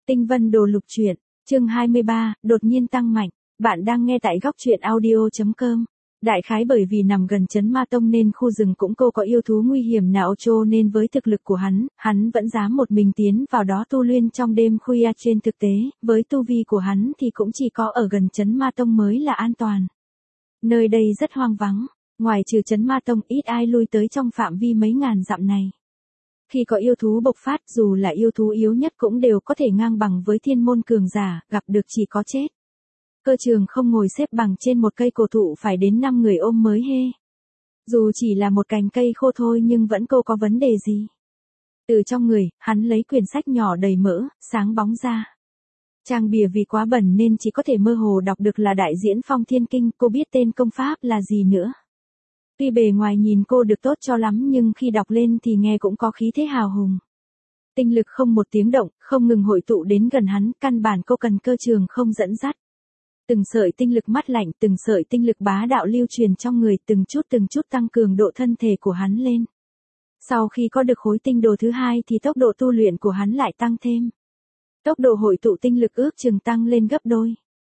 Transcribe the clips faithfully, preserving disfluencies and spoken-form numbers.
Tinh Vân Đồ Lục Truyện, chương hai mươi ba, đột nhiên tăng mạnh. Bạn đang nghe tại góc truyện audio chấm com. Đại khái bởi vì nằm gần Trấn Ma Tông nên khu rừng cũng cô có yêu thú nguy hiểm nào cho nên với thực lực của hắn, hắn vẫn dám một mình tiến vào đó tu luyện trong đêm khuya. Trên thực tế, với tu vi của hắn thì cũng chỉ có ở gần Trấn Ma Tông mới là an toàn. Nơi đây rất hoang vắng, ngoài trừ Trấn Ma Tông ít ai lui tới trong phạm vi mấy ngàn dặm này. Khi có yêu thú bộc phát dù là yêu thú yếu nhất cũng đều có thể ngang bằng với thiên môn cường giả, gặp được chỉ có chết. Cơ trường không ngồi xếp bằng trên một cây cổ thụ phải đến năm người ôm mới hê. Dù chỉ là một cành cây khô thôi nhưng vẫn cô có vấn đề gì. Từ trong người, hắn lấy quyển sách nhỏ đầy mỡ, sáng bóng ra. Trang bìa vì quá bẩn nên chỉ có thể mơ hồ đọc được là Đại Diễn Phong Thiên Kinh, cô biết tên công pháp là gì nữa. Tuy bề ngoài nhìn cô được tốt cho lắm nhưng khi đọc lên thì nghe cũng có khí thế hào hùng. Tinh lực không một tiếng động, không ngừng hội tụ đến gần hắn, căn bản cô cần cơ trường không dẫn dắt. Từng sợi tinh lực mát lạnh, từng sợi tinh lực bá đạo lưu truyền trong người, từng chút từng chút tăng cường độ thân thể của hắn lên. Sau khi có được khối tinh đồ thứ hai thì tốc độ tu luyện của hắn lại tăng thêm. Tốc độ hội tụ tinh lực ước chừng tăng lên gấp đôi.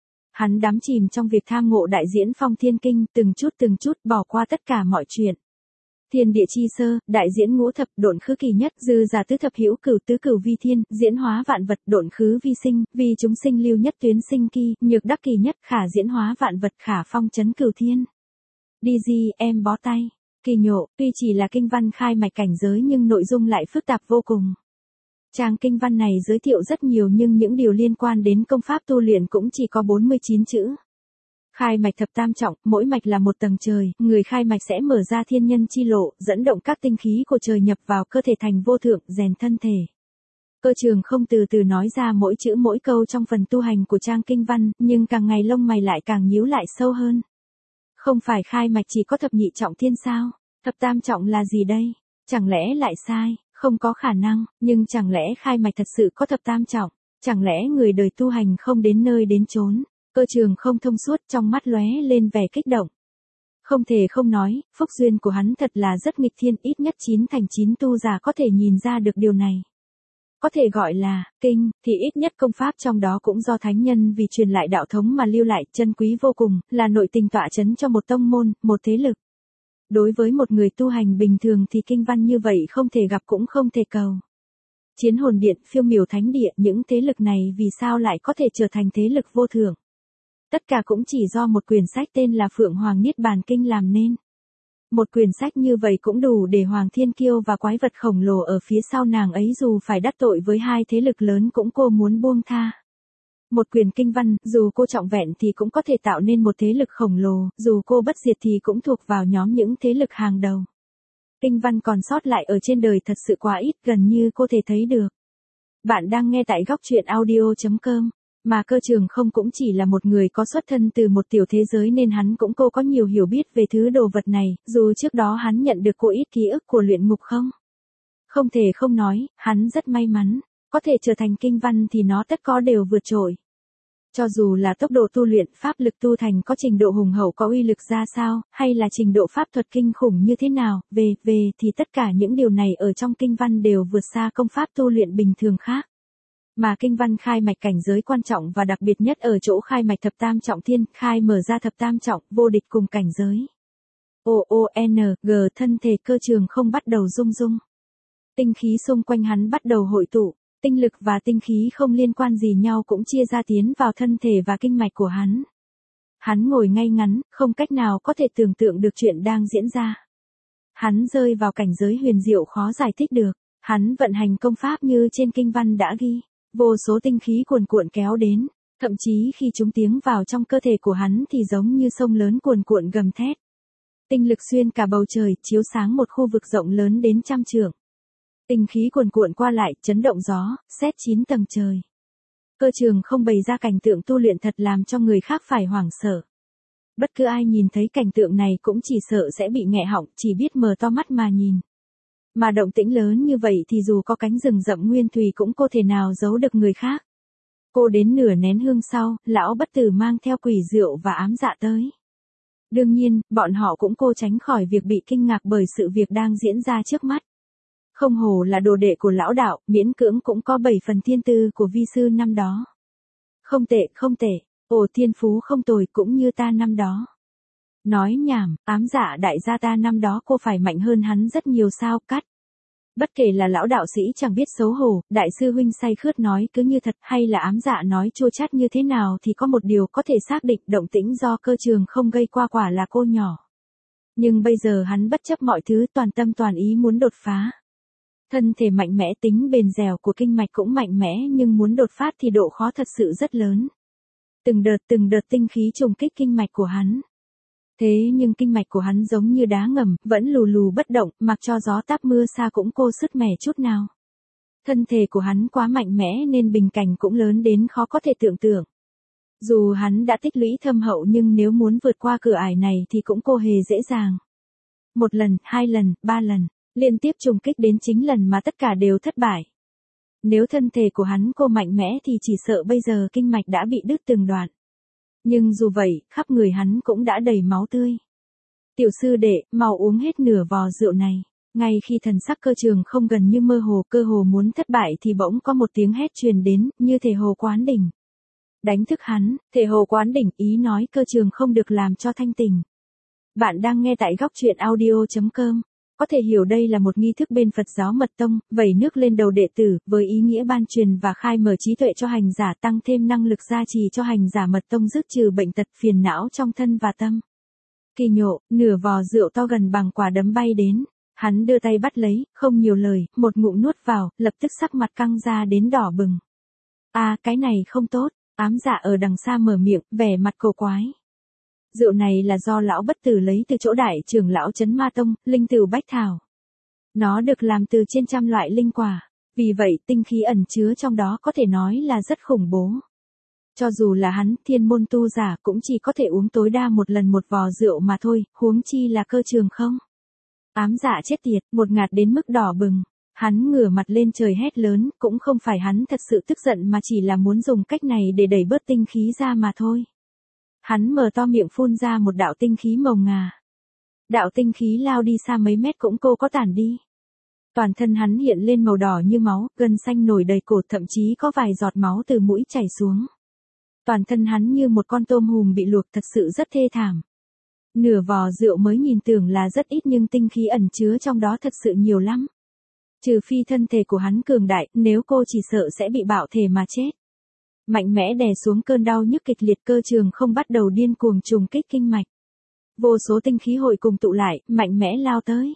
Hắn đắm chìm trong việc tham ngộ Đại Diễn Phong Thiên Kinh, từng chút từng chút bỏ qua tất cả mọi chuyện. Thiên địa chi sơ, đại diễn ngũ thập, độn khứ kỳ nhất, dư giả tứ thập hữu cửu tứ cửu vi thiên, diễn hóa vạn vật, độn khứ vi sinh, vi chúng sinh lưu nhất tuyến sinh kỳ, nhược đắc kỳ nhất, khả diễn hóa vạn vật, khả phong chấn cửu thiên. Đi gì, em bó tay. Kỳ nhộ, tuy chỉ là kinh văn khai mạch cảnh giới nhưng nội dung lại phức tạp vô cùng. Trang kinh văn này giới thiệu rất nhiều nhưng những điều liên quan đến công pháp tu luyện cũng chỉ có bốn mươi chín chữ. Khai mạch thập tam trọng, mỗi mạch là một tầng trời, người khai mạch sẽ mở ra thiên nhân chi lộ, dẫn động các tinh khí của trời nhập vào cơ thể thành vô thượng, rèn thân thể. Cơ trường không từ từ nói ra mỗi chữ mỗi câu trong phần tu hành của trang kinh văn, nhưng càng ngày lông mày lại càng nhíu lại sâu hơn. Không phải khai mạch chỉ có thập nhị trọng thiên sao? Thập tam trọng là gì đây? Chẳng lẽ lại sai? Không có khả năng, nhưng chẳng lẽ khai mạch thật sự có thập tam trọng? Chẳng lẽ người đời tu hành không đến nơi đến chốn? Cơ trường không thông suốt, trong mắt lóe lên vẻ kích động. Không thể không nói, phúc duyên của hắn thật là rất nghịch thiên, ít nhất chín thành chín tu giả có thể nhìn ra được điều này. Có thể gọi là kinh, thì ít nhất công pháp trong đó cũng do thánh nhân vì truyền lại đạo thống mà lưu lại, chân quý vô cùng, là nội tình tọa chấn cho một tông môn, một thế lực. Đối với một người tu hành bình thường thì kinh văn như vậy không thể gặp cũng không thể cầu. Chiến hồn điện, phiêu miểu thánh địa, những thế lực này vì sao lại có thể trở thành thế lực vô thượng? Tất cả cũng chỉ do một quyển sách tên là Phượng Hoàng Niết Bàn Kinh làm nên. Một quyển sách như vậy cũng đủ để Hoàng Thiên Kiêu và quái vật khổng lồ ở phía sau nàng ấy dù phải đắc tội với hai thế lực lớn cũng cô muốn buông tha. Một quyển kinh văn, dù cô trọng vẹn thì cũng có thể tạo nên một thế lực khổng lồ, dù cô bất diệt thì cũng thuộc vào nhóm những thế lực hàng đầu. Kinh văn còn sót lại ở trên đời thật sự quá ít, gần như cô thể thấy được. Bạn đang nghe tại góc truyện audio chấm com. Mà cơ trường không cũng chỉ là một người có xuất thân từ một tiểu thế giới nên hắn cũng cô có nhiều hiểu biết về thứ đồ vật này, dù trước đó hắn nhận được cô ít ký ức của luyện ngục không. Không thể không nói, hắn rất may mắn, có thể trở thành kinh văn thì nó tất có đều vượt trội. Cho dù là tốc độ tu luyện, pháp lực tu thành có trình độ hùng hậu có uy lực ra sao, hay là trình độ pháp thuật kinh khủng như thế nào, về, về thì tất cả những điều này ở trong kinh văn đều vượt xa công pháp tu luyện bình thường khác. Mà kinh văn khai mạch cảnh giới quan trọng và đặc biệt nhất ở chỗ khai mạch thập tam trọng thiên, khai mở ra thập tam trọng, vô địch cùng cảnh giới. O O N G thân thể cơ trường không bắt đầu rung rung. Tinh khí xung quanh hắn bắt đầu hội tụ, tinh lực và tinh khí không liên quan gì nhau cũng chia ra tiến vào thân thể và kinh mạch của hắn. Hắn ngồi ngay ngắn, không cách nào có thể tưởng tượng được chuyện đang diễn ra. Hắn rơi vào cảnh giới huyền diệu khó giải thích được, hắn vận hành công pháp như trên kinh văn đã ghi. Vô số tinh khí cuồn cuộn kéo đến, thậm chí khi chúng tiến vào trong cơ thể của hắn thì giống như sông lớn cuồn cuộn gầm thét. Tinh lực xuyên cả bầu trời, chiếu sáng một khu vực rộng lớn đến trăm trượng. Tinh khí cuồn cuộn qua lại, chấn động gió, xét chín tầng trời. Cơ trường không bày ra cảnh tượng tu luyện thật làm cho người khác phải hoảng sợ. Bất cứ ai nhìn thấy cảnh tượng này cũng chỉ sợ sẽ bị nghẹn họng, chỉ biết mở to mắt mà nhìn. Mà động tĩnh lớn như vậy thì dù có cánh rừng rậm nguyên thủy cũng cô thể nào giấu được người khác. Cô đến nửa nén hương sau, lão bất tử mang theo quỷ rượu và ám dạ tới. Đương nhiên, bọn họ cũng cô tránh khỏi việc bị kinh ngạc bởi sự việc đang diễn ra trước mắt. Không hổ là đồ đệ của lão đạo, miễn cưỡng cũng có bảy phần thiên tư của vi sư năm đó. Không tệ, không tệ, ồ thiên phú không tồi cũng như ta năm đó. Nói nhảm, ám dạ đại gia ta năm đó cô phải mạnh hơn hắn rất nhiều sao, cắt. Bất kể là lão đạo sĩ chẳng biết xấu hổ, đại sư huynh say khướt nói cứ như thật hay là ám dạ nói chua chát như thế nào thì có một điều có thể xác định, động tĩnh do cơ trường không gây qua quả là cô nhỏ. Nhưng bây giờ hắn bất chấp mọi thứ, toàn tâm toàn ý muốn đột phá. Thân thể mạnh mẽ, tính bền dẻo của kinh mạch cũng mạnh mẽ, nhưng muốn đột phát thì độ khó thật sự rất lớn. Từng đợt từng đợt tinh khí trùng kích kinh mạch của hắn. Thế nhưng kinh mạch của hắn giống như đá ngầm, vẫn lù lù bất động, mặc cho gió táp mưa xa cũng cô sứt mẻ chút nào. Thân thể của hắn quá mạnh mẽ nên bình cảnh cũng lớn đến khó có thể tưởng tượng. Dù hắn đã tích lũy thâm hậu nhưng nếu muốn vượt qua cửa ải này thì cũng cô hề dễ dàng. Một lần, hai lần, ba lần, liên tiếp trùng kích đến chín lần mà tất cả đều thất bại. Nếu thân thể của hắn cô mạnh mẽ thì chỉ sợ bây giờ kinh mạch đã bị đứt từng đoạn. Nhưng dù vậy, khắp người hắn cũng đã đầy máu tươi. Tiểu sư đệ, mau uống hết nửa vò rượu này. Ngay khi thần sắc cơ trường không gần như mơ hồ, cơ hồ muốn thất bại thì bỗng có một tiếng hét truyền đến, như thể hồ quán đỉnh. Đánh thức hắn, thể hồ quán đỉnh, ý nói cơ trường không được làm cho thanh tỉnh. Bạn đang nghe tại góc truyện audio chấm com. Có thể hiểu đây là một nghi thức bên Phật giáo Mật Tông, vẩy nước lên đầu đệ tử, với ý nghĩa ban truyền và khai mở trí tuệ cho hành giả, tăng thêm năng lực gia trì cho hành giả Mật Tông, dứt trừ bệnh tật phiền não trong thân và tâm. Kỳ nhộ, nửa vò rượu to gần bằng quả đấm bay đến, hắn đưa tay bắt lấy, không nhiều lời, một ngụm nuốt vào, lập tức sắc mặt căng ra đến đỏ bừng. À, cái này không tốt, ám dạ ở đằng xa mở miệng, vẻ mặt cổ quái. Rượu này là do lão bất tử lấy từ chỗ đại trưởng lão Trấn Ma Tông, linh tửu bách thảo. Nó được làm từ trên trăm loại linh quả, vì vậy tinh khí ẩn chứa trong đó có thể nói là rất khủng bố. Cho dù là hắn, thiên môn tu giả cũng chỉ có thể uống tối đa một lần một vò rượu mà thôi, huống chi là cơ trường không. Ám dạ chết tiệt, một ngạt đến mức đỏ bừng. Hắn ngửa mặt lên trời hét lớn, cũng không phải hắn thật sự tức giận mà chỉ là muốn dùng cách này để đẩy bớt tinh khí ra mà thôi. Hắn mở to miệng phun ra một đạo tinh khí màu ngà. Đạo tinh khí lao đi xa mấy mét cũng cô có tản đi. Toàn thân hắn hiện lên màu đỏ như máu, gân xanh nổi đầy cổ, thậm chí có vài giọt máu từ mũi chảy xuống. Toàn thân hắn như một con tôm hùm bị luộc, thật sự rất thê thảm. Nửa vò rượu mới nhìn tưởng là rất ít nhưng tinh khí ẩn chứa trong đó thật sự nhiều lắm. Trừ phi thân thể của hắn cường đại, nếu cô chỉ sợ sẽ bị bạo thể mà chết. Mạnh mẽ đè xuống cơn đau nhức kịch liệt, cơ trường không bắt đầu điên cuồng trùng kích kinh mạch. Vô số tinh khí hội cùng tụ lại, mạnh mẽ lao tới.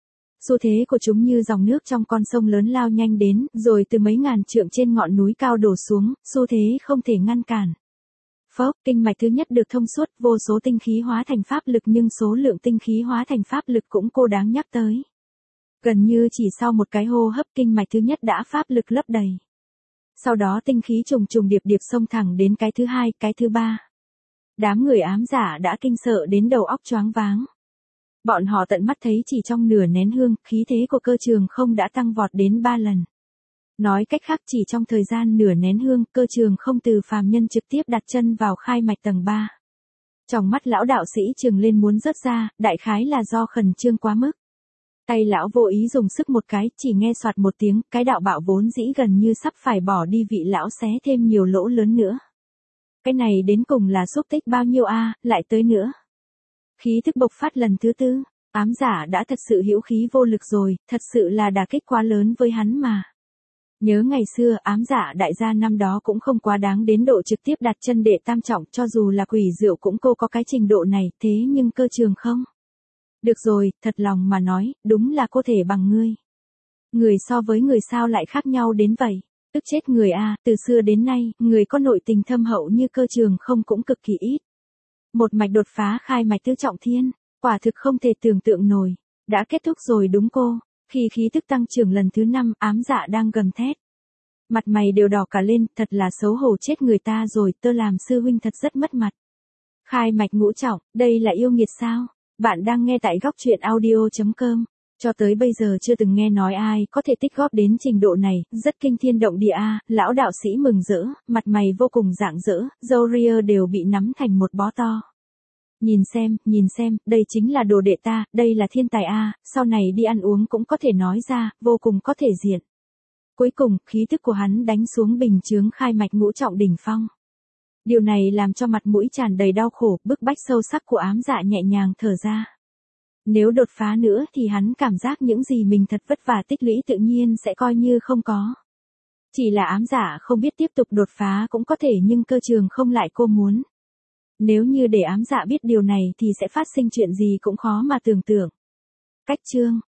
Xu thế của chúng như dòng nước trong con sông lớn lao nhanh đến, rồi từ mấy ngàn trượng trên ngọn núi cao đổ xuống, xu thế không thể ngăn cản. Phốc, kinh mạch thứ nhất được thông suốt, vô số tinh khí hóa thành pháp lực, nhưng số lượng tinh khí hóa thành pháp lực cũng cô đáng nhắc tới. Gần như chỉ sau một cái hô hấp, kinh mạch thứ nhất đã pháp lực lấp đầy. Sau đó tinh khí trùng trùng điệp điệp xông thẳng đến cái thứ hai, cái thứ ba. Đám người ám giả đã kinh sợ đến đầu óc choáng váng. Bọn họ tận mắt thấy chỉ trong nửa nén hương, khí thế của cơ trường không đã tăng vọt đến ba lần. Nói cách khác, chỉ trong thời gian nửa nén hương, cơ trường không từ phàm nhân trực tiếp đặt chân vào khai mạch tầng ba. Trong mắt lão đạo sĩ trừng lên muốn rớt ra, đại khái là do khẩn trương quá mức. Tay lão vô ý dùng sức một cái, chỉ nghe soạt một tiếng, cái đạo bạo vốn dĩ gần như sắp phải bỏ đi vị lão xé thêm nhiều lỗ lớn nữa. Cái này đến cùng là xúc tích bao nhiêu a, à, lại tới nữa. Khí thức bộc phát lần thứ tư, ám giả đã thật sự hữu khí vô lực rồi, thật sự là đả kích quá lớn với hắn mà. Nhớ ngày xưa, ám giả đại gia năm đó cũng không quá đáng đến độ trực tiếp đặt chân đệ tam trọng, cho dù là quỷ rượu cũng cô có cái trình độ này, thế nhưng cơ trường không. Được rồi, thật lòng mà nói, đúng là cô thể bằng ngươi. Người so với người sao lại khác nhau đến vậy? Tức chết người a, từ xưa đến nay, người có nội tình thâm hậu như cơ trường không cũng cực kỳ ít. Một mạch đột phá khai mạch tứ trọng thiên, quả thực không thể tưởng tượng nổi. Đã kết thúc rồi đúng cô, khi khí tức tăng trưởng lần thứ năm, ám dạ đang gầm thét. Mặt mày đều đỏ cả lên, thật là xấu hổ chết người ta rồi, tớ làm sư huynh thật rất mất mặt. Khai mạch ngũ trọng, đây là yêu nghiệt sao? Bạn đang nghe tại góc truyện audio chấm com. Cho tới bây giờ chưa từng nghe nói ai có thể tích góp đến trình độ này, rất kinh thiên động địa a. Lão đạo sĩ mừng rỡ, mặt mày vô cùng rạng rỡ, râu ria đều bị nắm thành một bó to. Nhìn xem, nhìn xem, đây chính là đồ đệ ta, đây là thiên tài a, sau này đi ăn uống cũng có thể nói ra, vô cùng có thể diện. Cuối cùng, khí thức của hắn đánh xuống bình chướng khai mạch ngũ trọng đỉnh phong. Điều này làm cho mặt mũi tràn đầy đau khổ, bức bách sâu sắc của ám dạ nhẹ nhàng thở ra. Nếu đột phá nữa thì hắn cảm giác những gì mình thật vất vả tích lũy tự nhiên sẽ coi như không có. Chỉ là ám dạ không biết tiếp tục đột phá cũng có thể nhưng cơ trường không lại cô muốn. Nếu như để ám dạ biết điều này thì sẽ phát sinh chuyện gì cũng khó mà tưởng tượng. Cách chương